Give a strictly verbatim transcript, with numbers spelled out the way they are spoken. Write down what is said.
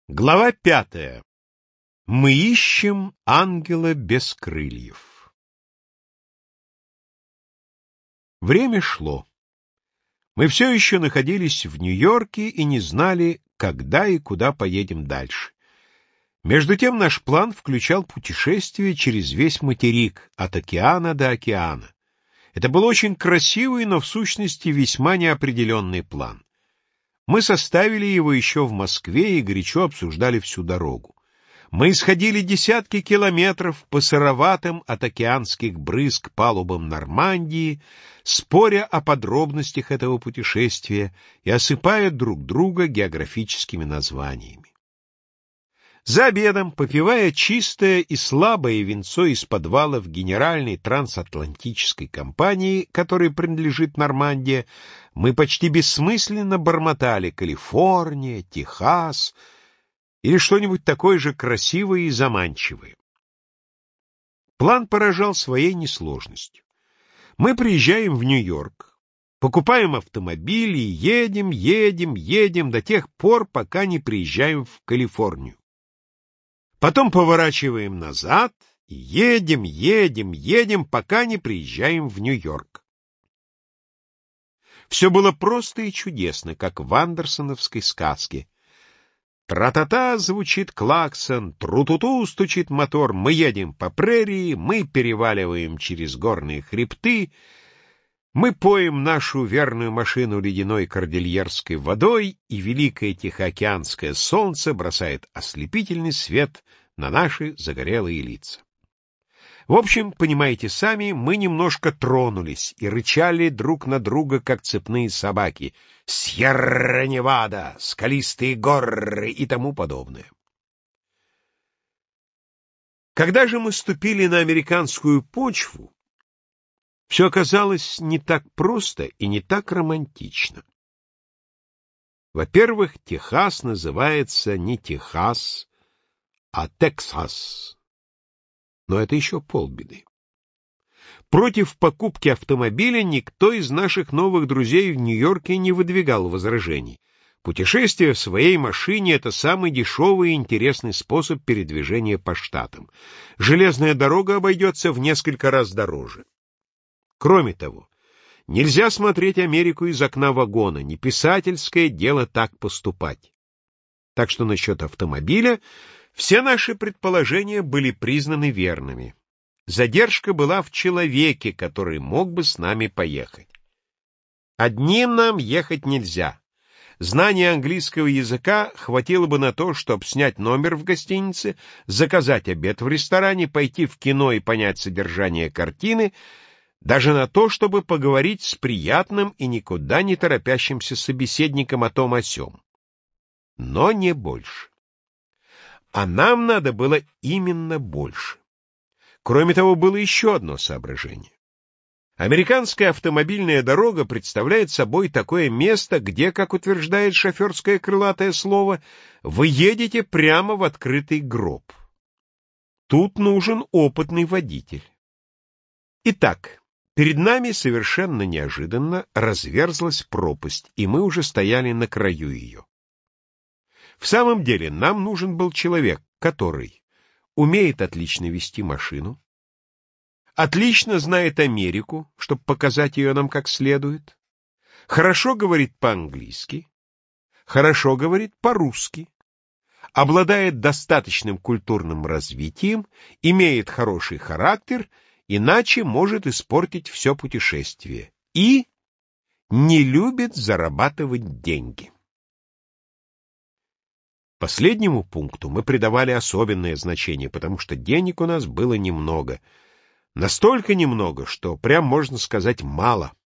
Глава пятая. Мы ищем ангела без крыльев. Время шло. Мы все еще находились в Нью-Йорке и не знали, когда и куда поедем дальше. Между тем наш план включал путешествие через весь материк, от океана до океана. Это был очень красивый, но в сущности весьма неопределенный план. Мы составили его еще в Москве и горячо обсуждали всю дорогу. Мы исходили десятки километров по сыроватым от океанских брызг палубам Нормандии, споря о подробностях этого путешествия и осыпая друг друга географическими названиями. За обедом, попивая чистое и слабое винцо из подвалов Генеральной трансатлантической компании, которой принадлежит Нормандия, мы почти бессмысленно бормотали «Калифорния», «Техас» или что-нибудь такое же красивое и заманчивое. План поражал своей несложностью. Мы приезжаем в Нью-Йорк, покупаем автомобиль и едем, едем, едем до тех пор, пока не приезжаем в Калифорнию. Потом поворачиваем назад и едем, едем, едем, пока не приезжаем в Нью-Йорк. Все было просто и чудесно, как в андерсоновской сказке. Тра-та-та звучит клаксон, тру-ту-ту стучит мотор, мы едем по прерии, мы переваливаем через горные хребты, мы поем нашу верную машину ледяной кордильерской водой, и великое тихоокеанское солнце бросает ослепительный свет на наши загорелые лица. В общем, понимаете сами, мы немножко тронулись и рычали друг на друга, как цепные собаки. Сьерра-Невада, скалистые горы и тому подобное. Когда же мы ступили на американскую почву, все оказалось не так просто и не так романтично. Во-первых, Техас называется не Техас, а Тексас. Но это еще полбеды. Против покупки автомобиля никто из наших новых друзей в Нью-Йорке не выдвигал возражений. Путешествие в своей машине — это самый дешевый и интересный способ передвижения по штатам. Железная дорога обойдется в несколько раз дороже. Кроме того, нельзя смотреть Америку из окна вагона, не писательское дело так поступать. Так что насчет автомобиля все наши предположения были признаны верными. Задержка была в человеке, который мог бы с нами поехать. Одним нам ехать нельзя. Знание английского языка хватило бы на то, чтобы снять номер в гостинице, заказать обед в ресторане, пойти в кино и понять содержание картины, даже на то, чтобы поговорить с приятным и никуда не торопящимся собеседником о том о сём. Но не больше. А нам надо было именно больше. Кроме того, было еще одно соображение. Американская автомобильная дорога представляет собой такое место, где, как утверждает шоферское крылатое слово, вы едете прямо в открытый гроб. Тут нужен опытный водитель. Итак, перед нами совершенно неожиданно разверзлась пропасть, и мы уже стояли на краю ее. В самом деле, нам нужен был человек, который умеет отлично вести машину, отлично знает Америку, чтобы показать ее нам как следует, хорошо говорит по-английски, хорошо говорит по-русски, обладает достаточным культурным развитием, имеет хороший характер, иначе может испортить все путешествие, и не любит зарабатывать деньги. Последнему пункту мы придавали особенное значение, потому что денег у нас было немного. Настолько немного, что прям можно сказать мало.